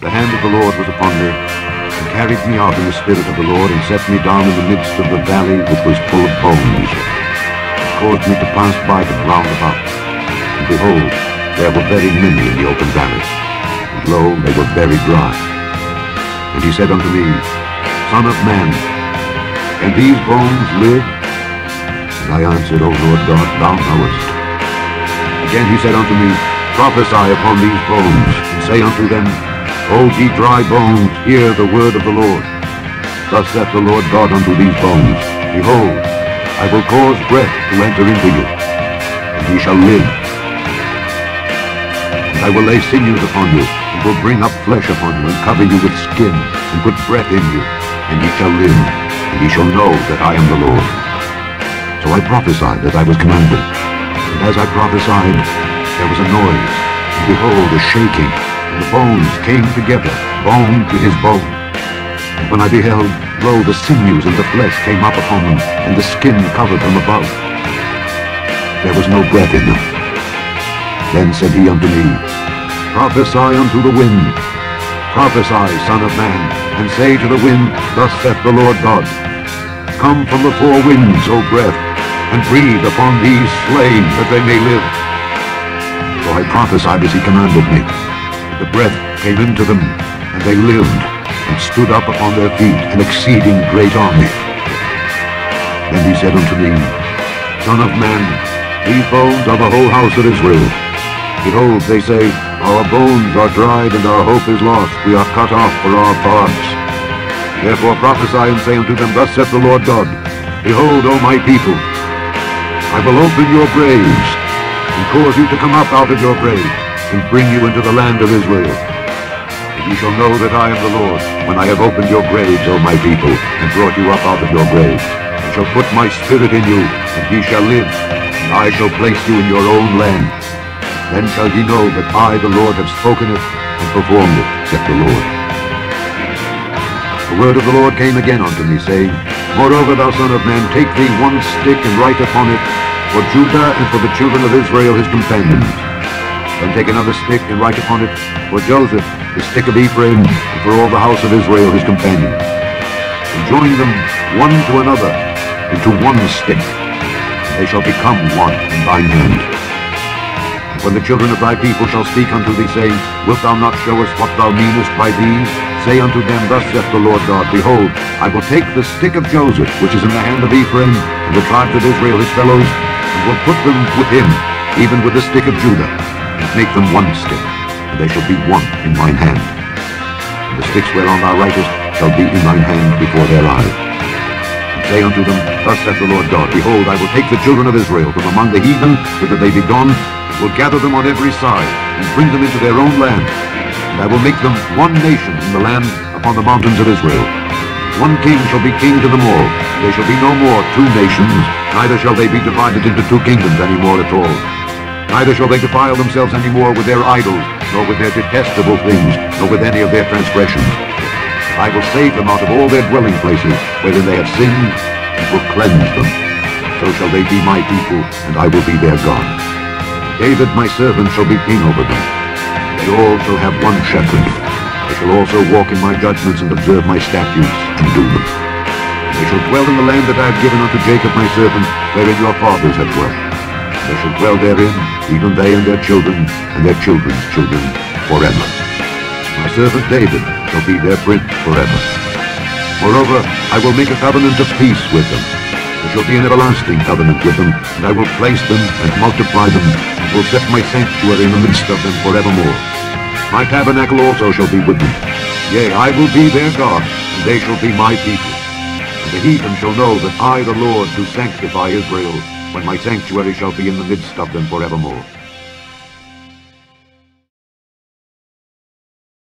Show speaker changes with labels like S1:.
S1: the hand of the Lord was upon me, and carried me out in the spirit of the Lord, and set me down in the midst of the valley which was full of bones, and caused me to pass by them round about. And behold, there were very many in the open valley, and lo, they were very dry. And he said unto me, Son of man, can these bones live? And I answered, O Lord God, thou knowest. Again he said unto me, Prophesy upon these bones, and say unto them, O ye dry bones, hear the word of the Lord. Thus saith the Lord God unto these bones, Behold, I will cause breath to enter into you, and ye shall live. And I will lay sinews upon you, and will bring up flesh upon you, and cover you with skin, and put breath in you, and ye shall live, and ye shall know that I am the Lord. So I prophesied as I was commanded, and as I prophesied, there was a noise, and behold, a shaking, and the bones came together, bone to his bone. And when I beheld, lo, the sinews and the flesh came up upon them, and the skin covered them above. There was no breath in them. Then said he unto me, Prophesy unto the wind. Prophesy, Son of man, and say to the wind, Thus saith the Lord God, Come from the four winds, O breath, and breathe upon these slain, that they may live. So I prophesied as he commanded me. The breath came into them, and they lived, and stood up upon their feet, an exceeding great army. Then he said unto me, Son of man, these bones are the whole house of Israel. Behold, they say, Our bones are dried, and our hope is lost. We are cut off for our parts. Therefore prophesy and say unto them, Thus saith the Lord God, Behold, O my people, I will open your graves, and cause you to come up out of your graves, and bring you into the land of Israel. And ye shall know that I am the Lord, when I have opened your graves, O my people, and brought you up out of your graves. I shall put my spirit in you, and ye shall live, and I shall place you in your own land. Then shall ye know that I, the Lord, have spoken it, and performed it, saith the Lord. The word of the Lord came again unto me, saying, Moreover, thou son of man, take thee one stick, and write upon it, For Judah and for the children of Israel his companions. Then take another stick, and write upon it, For Joseph, the stick of Ephraim, and for all the house of Israel his companions. And join them one to another into one stick, and they shall become one in thine hand. And when the children of thy people shall speak unto thee, saying, Wilt thou not show us what thou meanest by these? Say unto them, Thus saith the Lord God, Behold, I will take the stick of Joseph, which is in the hand of Ephraim, and the tribes of Israel his fellows, and will put them with him, even with the stick of Judah, and make them one stick, and they shall be one in mine hand. And the sticks whereon thou writest shall be in thine hand before their eyes. And say unto them, Thus saith the Lord God, Behold, I will take the children of Israel from among the heathen, whither they be gone, and will gather them on every side, and bring them into their own land. And I will make them one nation in the land upon the mountains of Israel. One king shall be king to them all. There shall be no more two nations, neither shall they be divided into two kingdoms any more at all. Neither shall they defile themselves any more with their idols, nor with their detestable things, nor with any of their transgressions. I will save them out of all their dwelling places, wherein they have sinned, and will cleanse them. So shall they be my people, and I will be their God. David my servant shall be king over them. They all shall have one shepherd. They shall also walk in my judgments, and observe my statutes, and do them. And they shall dwell in the land that I have given unto Jacob my servant, wherein your fathers have dwelt. And they shall dwell therein, even they and their children, and their children's children, forever. My servant David shall be their prince forever. Moreover, I will make a covenant of peace with them. There shall be an everlasting covenant with them, and I will place them and multiply them, and will set my sanctuary in the midst of them forevermore. My tabernacle also shall be with them. Yea, I will be their God, and they shall be my people. And the heathen shall know that I, the Lord, do sanctify Israel, when my sanctuary shall be in the midst of them forevermore.